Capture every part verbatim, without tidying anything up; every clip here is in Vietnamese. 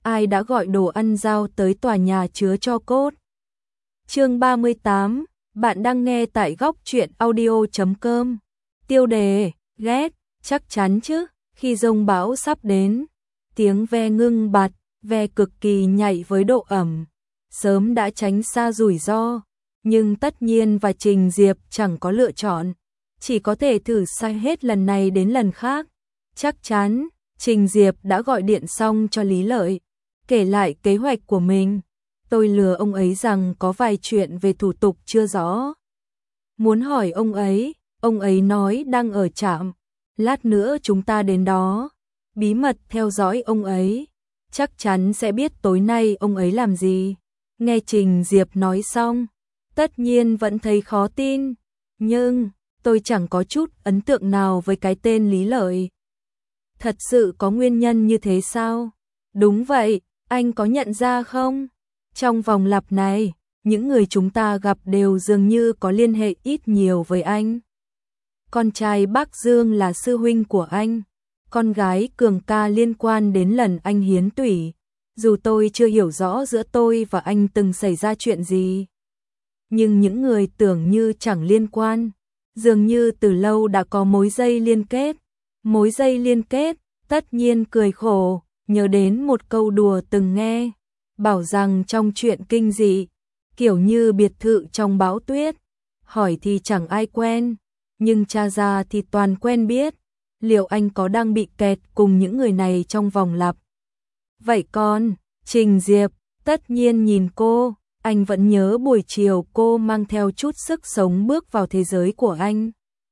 ai đã gọi đồ ăn giao tới tòa nhà chứa tro cốt. Chương ba mươi tám, bạn đang nghe tại góc truyện audio chấm com. Tiêu đề, ghét, chắc chắn chứ, khi dông bão sắp đến, tiếng ve ngưng bặt, ve cực kỳ nhạy với độ ẩm, sớm đã tránh xa rủi ro, nhưng Tất Nhiên và Trình Diệp chẳng có lựa chọn, chỉ có thể thử sai hết lần này đến lần khác. Chắc chắn, Trình Diệp đã gọi điện xong cho Lý Lợi, kể lại kế hoạch của mình. Tôi lừa ông ấy rằng có vài chuyện về thủ tục chưa rõ. Muốn hỏi ông ấy, ông ấy nói đang ở trạm, lát nữa chúng ta đến đó, bí mật theo dõi ông ấy, chắc chắn sẽ biết tối nay ông ấy làm gì. Nghe Trình Diệp nói xong, Tất Nhiên vẫn thấy khó tin, nhưng tôi chẳng có chút ấn tượng nào với cái tên Lý Lợi. Thật sự có nguyên nhân như thế sao? Đúng vậy, anh có nhận ra không? Trong vòng lặp này, những người chúng ta gặp đều dường như có liên hệ ít nhiều với anh. Con trai bác Dương là sư huynh của anh, con gái Cường ca liên quan đến lần anh hiến tủy. Dù tôi chưa hiểu rõ giữa tôi và anh từng xảy ra chuyện gì, nhưng những người tưởng như chẳng liên quan, dường như từ lâu đã có mối dây liên kết. Mối dây liên kết, Tất Nhiên cười khổ, nhớ đến một câu đùa từng nghe, bảo rằng trong chuyện kinh dị, kiểu như biệt thự trong bão tuyết, hỏi thì chẳng ai quen, nhưng tra ra thì toàn quen biết. Liệu anh có đang bị kẹt cùng những người này trong vòng lặp? Vậy con, Trình Diệp, Tất Nhiên nhìn cô, anh vẫn nhớ buổi chiều cô mang theo chút sức sống bước vào thế giới của anh.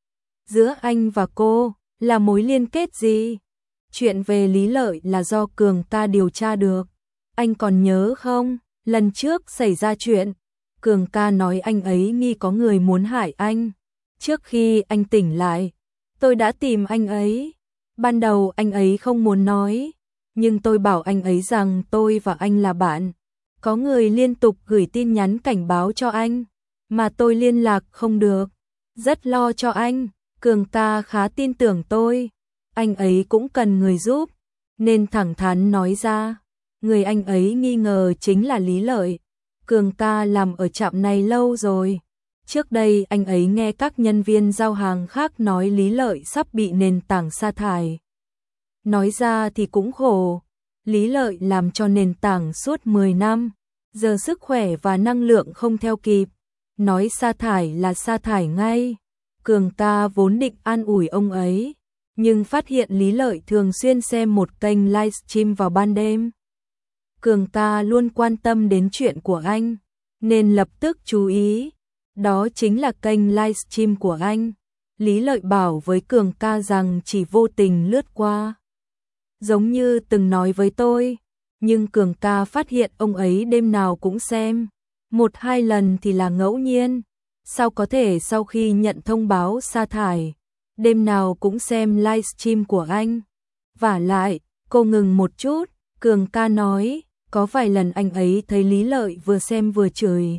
Giữa anh và cô, là mối liên kết gì? Chuyện về Lý Lợi là do Cường ca điều tra được. Anh còn nhớ không, lần trước xảy ra chuyện, Cường ca nói anh ấy nghi có người muốn hại anh. Trước khi anh tỉnh lại, tôi đã tìm anh ấy. Ban đầu anh ấy không muốn nói, nhưng tôi bảo anh ấy rằng tôi và anh là bạn. Có người liên tục gửi tin nhắn cảnh báo cho anh, mà tôi liên lạc không được. Rất lo cho anh, Cường ca khá tin tưởng tôi. Anh ấy cũng cần người giúp, nên thẳng thắn nói ra. Người anh ấy nghi ngờ chính là Lý Lợi. Cường ca làm ở trạm này lâu rồi. Trước đây anh ấy nghe các nhân viên giao hàng khác nói Lý Lợi sắp bị nền tảng sa thải. Nói ra thì cũng khổ. Lý Lợi làm cho nền tảng suốt mười năm, giờ sức khỏe và năng lượng không theo kịp. Nói sa thải là sa thải ngay. Cường ca vốn định an ủi ông ấy, nhưng phát hiện Lý Lợi thường xuyên xem một kênh livestream vào ban đêm. Cường ca luôn quan tâm đến chuyện của anh, nên lập tức chú ý. Đó chính là kênh livestream của anh. Lý Lợi bảo với Cường ca rằng chỉ vô tình lướt qua, giống như từng nói với tôi, nhưng Cường ca phát hiện ông ấy đêm nào cũng xem, một hai lần thì là ngẫu nhiên. Sao có thể sau khi nhận thông báo sa thải, đêm nào cũng xem livestream của anh? Vả lại, cô ngừng một chút, Cường ca nói, có vài lần anh ấy thấy Lý Lợi vừa xem vừa chửi.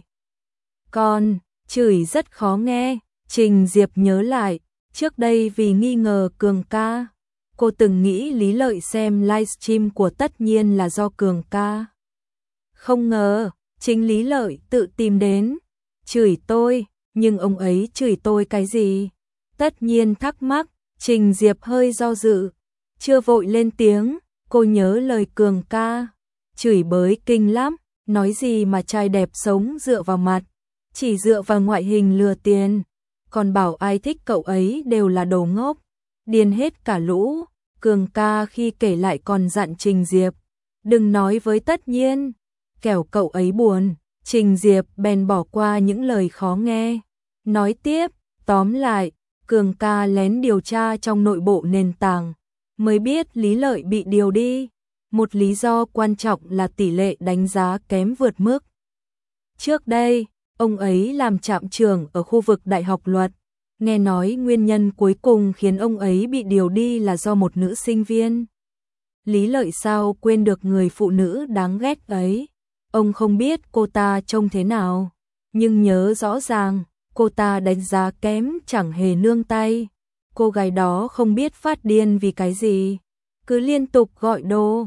Con, chửi rất khó nghe. Trình Diệp nhớ lại, trước đây vì nghi ngờ Cường ca, cô từng nghĩ Lý Lợi xem livestream của Tất Nhiên là do Cường ca. Không ngờ, chính Lý Lợi tự tìm đến, chửi tôi, nhưng ông ấy chửi tôi cái gì? Tất Nhiên thắc mắc. Trình Diệp hơi do dự, chưa vội lên tiếng. Cô nhớ lời Cường ca, chửi bới kinh lắm, nói gì mà trai đẹp sống dựa vào mặt, chỉ dựa vào ngoại hình lừa tiền, còn bảo ai thích cậu ấy đều là đồ ngốc, điên hết cả lũ. Cường ca khi kể lại còn dặn Trình Diệp, đừng nói với Tất Nhiên, kẻo cậu ấy buồn. Trình Diệp bèn bỏ qua những lời khó nghe, nói tiếp, tóm lại, Cường ca lén điều tra trong nội bộ nền tảng, mới biết Lý Lợi bị điều đi. Một lý do quan trọng là tỷ lệ đánh giá kém vượt mức. Trước đây, ông ấy làm trạm trưởng ở khu vực Đại học Luật, nghe nói nguyên nhân cuối cùng khiến ông ấy bị điều đi là do một nữ sinh viên. Lý Lợi sao quên được người phụ nữ đáng ghét ấy. Ông không biết cô ta trông thế nào, nhưng nhớ rõ ràng, cô ta đánh giá kém chẳng hề nương tay. Cô gái đó không biết phát điên vì cái gì, cứ liên tục gọi đồ.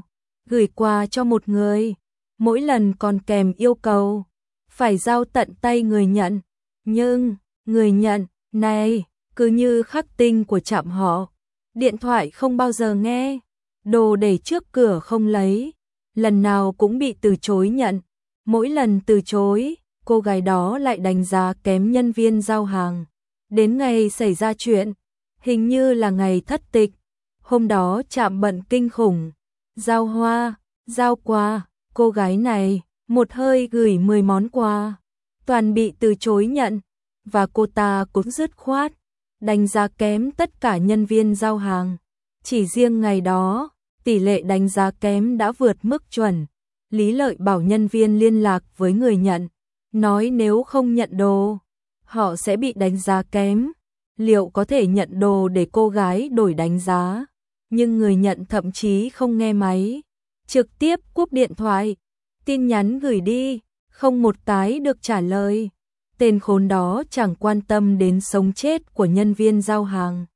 gửi quà cho một người, mỗi lần còn kèm yêu cầu phải giao tận tay người nhận. Nhưng, người nhận này cứ như khắc tinh của trạm họ, điện thoại không bao giờ nghe, đồ để trước cửa không lấy, lần nào cũng bị từ chối nhận. Mỗi lần từ chối, cô gái đó lại đánh giá kém nhân viên giao hàng. Đến ngày xảy ra chuyện, hình như là ngày thất tịch, hôm đó trạm bận kinh khủng, giao hoa, giao quà, cô gái này một hơi gửi mười món quà, toàn bị từ chối nhận, và cô ta cũng dứt khoát đánh giá kém tất cả nhân viên giao hàng. Chỉ riêng ngày đó, tỷ lệ đánh giá kém đã vượt mức chuẩn. Lý Lợi bảo nhân viên liên lạc với người nhận, nói nếu không nhận đồ, họ sẽ bị đánh giá kém. Liệu có thể nhận đồ để cô gái đổi đánh giá? Nhưng người nhận thậm chí không nghe máy, trực tiếp cúp điện thoại. Tin nhắn gửi đi, không một cái được trả lời. Tên khốn đó chẳng quan tâm đến sống chết của nhân viên giao hàng.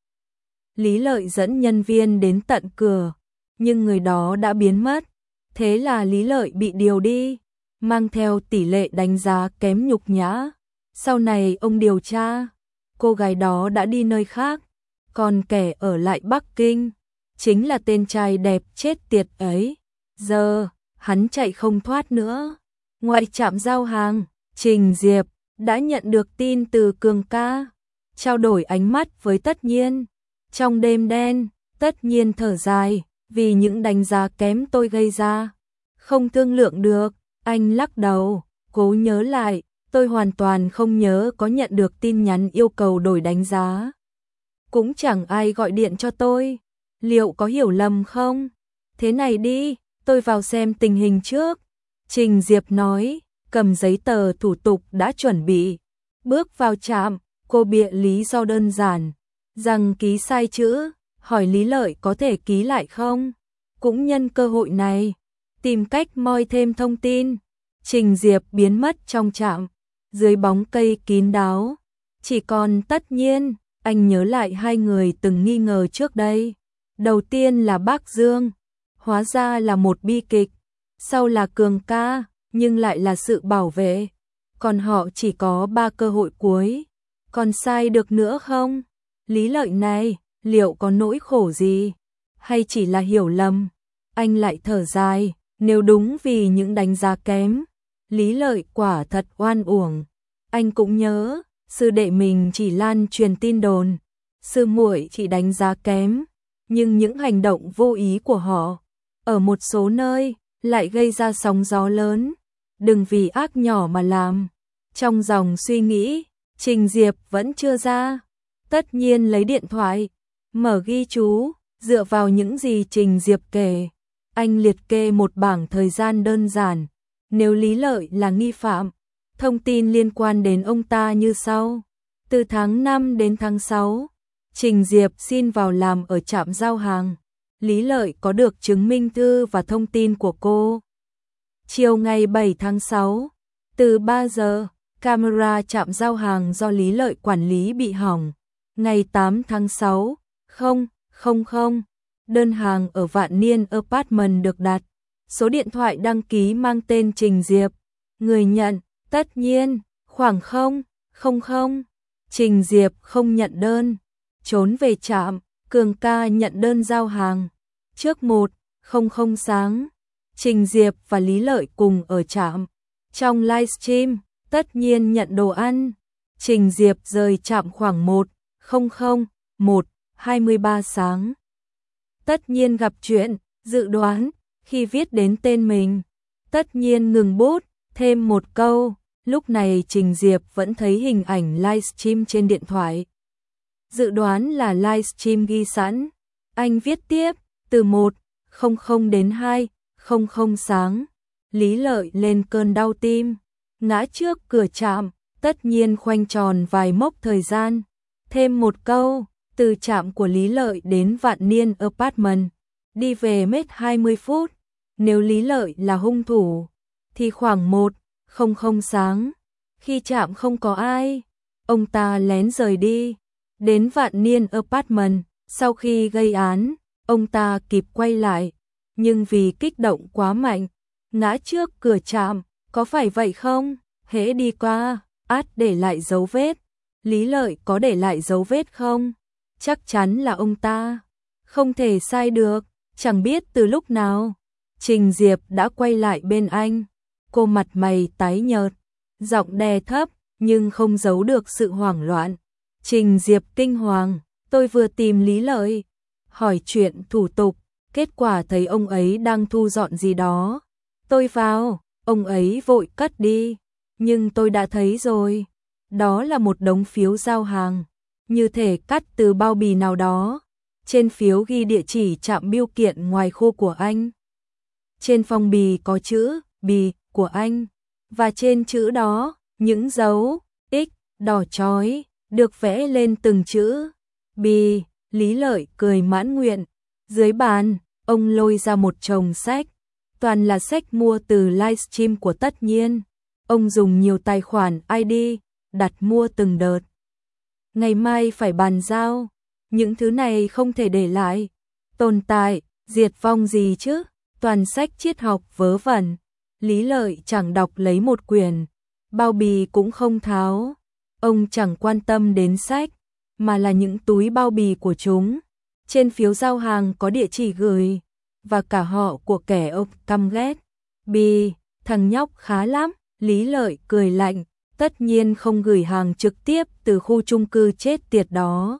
Lý Lợi dẫn nhân viên đến tận cửa, nhưng người đó đã biến mất. Thế là Lý Lợi bị điều đi, mang theo tỷ lệ đánh giá kém nhục nhã. Sau này ông điều tra, cô gái đó đã đi nơi khác, còn kẻ ở lại Bắc Kinh chính là tên trai đẹp chết tiệt ấy. Giờ, hắn chạy không thoát nữa. Ngoài trạm giao hàng, Trình Diệp đã nhận được tin từ Cường ca, trao đổi ánh mắt với Tất Nhiên. Trong đêm đen, Tất Nhiên thở dài, vì những đánh giá kém tôi gây ra. Không thương lượng được, anh lắc đầu, cố nhớ lại, tôi hoàn toàn không nhớ có nhận được tin nhắn yêu cầu đổi đánh giá. Cũng chẳng ai gọi điện cho tôi, liệu có hiểu lầm không? Thế này đi, tôi vào xem tình hình trước. Trình Diệp nói, cầm giấy tờ thủ tục đã chuẩn bị. Bước vào trạm, cô bịa lý do đơn giản, rằng ký sai chữ, hỏi Lý Lợi có thể ký lại không? Cũng nhân cơ hội này, tìm cách moi thêm thông tin. Trình Diệp biến mất trong trạm, dưới bóng cây kín đáo. Chỉ còn Tất Nhiên, anh nhớ lại hai người từng nghi ngờ trước đây. Đầu tiên là bác Dương, hóa ra là một bi kịch. Sau là Cường ca, nhưng lại là sự bảo vệ. Còn họ chỉ có ba cơ hội cuối. Còn sai được nữa không? Lý Lợi này, liệu có nỗi khổ gì? Hay chỉ là hiểu lầm? Anh lại thở dài, nếu đúng vì những đánh giá kém, Lý Lợi quả thật oan uổng. Anh cũng nhớ, sư đệ mình chỉ lan truyền tin đồn, sư muội chỉ đánh giá kém, nhưng những hành động vô ý của họ, ở một số nơi, lại gây ra sóng gió lớn. Đừng vì ác nhỏ mà làm. Trong dòng suy nghĩ, Trình Diệp vẫn chưa ra. Tất Nhiên lấy điện thoại, mở ghi chú, dựa vào những gì Trình Diệp kể. Anh liệt kê một bảng thời gian đơn giản. Nếu Lý Lợi là nghi phạm, thông tin liên quan đến ông ta như sau. Từ tháng năm đến tháng sáu, Trình Diệp xin vào làm ở trạm giao hàng. Lý Lợi có được chứng minh thư và thông tin của cô. Chiều ngày bảy tháng sáu, từ ba giờ, camera trạm giao hàng do Lý Lợi quản lý bị hỏng. Ngày tám tháng sáu, không không không, đơn hàng ở Vạn Niên Apartment được đặt. Số điện thoại đăng ký mang tên Trình Diệp. Người nhận, Tất Nhiên, khoảng không không không. Trình Diệp không nhận đơn. Trốn về trạm, Cường ca nhận đơn giao hàng. Trước một không không sáng, Trình Diệp và Lý Lợi cùng ở trạm. Trong livestream, Tất Nhiên nhận đồ ăn. Trình Diệp rời trạm khoảng một không không một hai mươi ba sáng. Tất Nhiên gặp chuyện, dự đoán, khi viết đến tên mình. Tất Nhiên ngừng bút, thêm một câu. Lúc này Trình Diệp vẫn thấy hình ảnh livestream trên điện thoại. Dự đoán là livestream ghi sẵn. Anh viết tiếp, từ một không không đến hai không không sáng. Lý Lợi lên cơn đau tim, ngã trước cửa trạm. Tất Nhiên khoanh tròn vài mốc thời gian. Thêm một câu, từ trạm của Lý Lợi đến Vạn Niên Apartment, đi về mất hai mươi phút. Nếu Lý Lợi là hung thủ, thì khoảng một không không sáng, khi trạm không có ai, ông ta lén rời đi, đến Vạn Niên Apartment. Sau khi gây án, ông ta kịp quay lại, nhưng vì kích động quá mạnh, ngã trước cửa trạm, có phải vậy không? Hễ đi qua, át để lại dấu vết. Lý Lợi có để lại dấu vết không? Chắc chắn là ông ta. Không thể sai được, chẳng biết từ lúc nào. Trình Diệp đã quay lại bên anh. Cô mặt mày tái nhợt, giọng đè thấp, nhưng không giấu được sự hoảng loạn. Trình Diệp kinh hoàng, tôi vừa tìm Lý Lợi, hỏi chuyện thủ tục, kết quả thấy ông ấy đang thu dọn gì đó. Tôi vào, ông ấy vội cất đi, nhưng tôi đã thấy rồi. Đó là một đống phiếu giao hàng, như thể cắt từ bao bì nào đó. Trên phiếu ghi địa chỉ trạm bưu kiện ngoài khu của anh. Trên phong bì có chữ bì của anh, và trên chữ đó, những dấu X đỏ chói được vẽ lên từng chữ bì. Lý Lợi cười mãn nguyện. Dưới bàn, ông lôi ra một chồng sách, toàn là sách mua từ livestream của Tất Nhiên. Ông dùng nhiều tài khoản i đê đặt mua từng đợt. Ngày mai phải bàn giao, những thứ này không thể để lại, tồn tại, diệt vong gì chứ, toàn sách triết học vớ vẩn. Lý Lợi chẳng đọc lấy một quyển, bao bì cũng không tháo. Ông chẳng quan tâm đến sách, mà là những túi bao bì của chúng. Trên phiếu giao hàng có địa chỉ gửi, và cả họ của kẻ ông căm ghét. Bì, thằng nhóc khá lắm, Lý Lợi cười lạnh. Tất Nhiên không gửi hàng trực tiếp từ khu chung cư chết tiệt đó,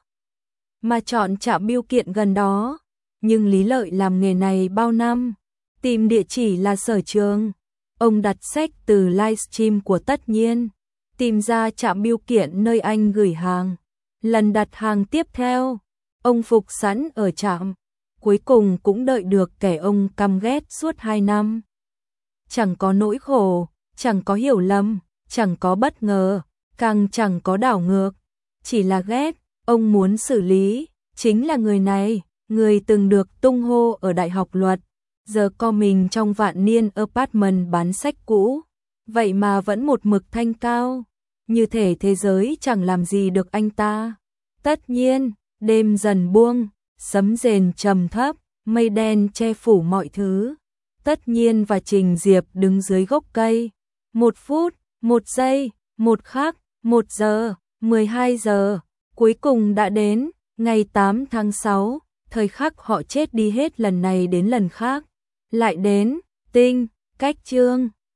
mà chọn trạm bưu kiện gần đó. Nhưng Lý Lợi làm nghề này bao năm, tìm địa chỉ là sở trường. Ông đặt sách từ livestream của Tất Nhiên, tìm ra trạm bưu kiện nơi anh gửi hàng. Lần đặt hàng tiếp theo, ông phục sẵn ở trạm, cuối cùng cũng đợi được kẻ ông căm ghét suốt hai năm. Chẳng có nỗi khổ, chẳng có hiểu lầm, chẳng có bất ngờ, càng chẳng có đảo ngược, chỉ là ghét. Ông muốn xử lý chính là người này, người từng được tung hô ở Đại học Luật, giờ co mình trong vạn niên apartment bán sách cũ, vậy mà vẫn một mực thanh cao, như thể thế giới chẳng làm gì được anh ta. Tất Nhiên, đêm dần buông, sấm rền trầm thấp, mây đen che phủ mọi thứ. Tất Nhiên và Trình Diệp đứng dưới gốc cây. Một phút, một giây, một khắc, một giờ, mười hai giờ, cuối cùng đã đến, ngày tám tháng sáu, thời khắc họ chết đi hết lần này đến lần khác. Lại đến, tinh, cách chương.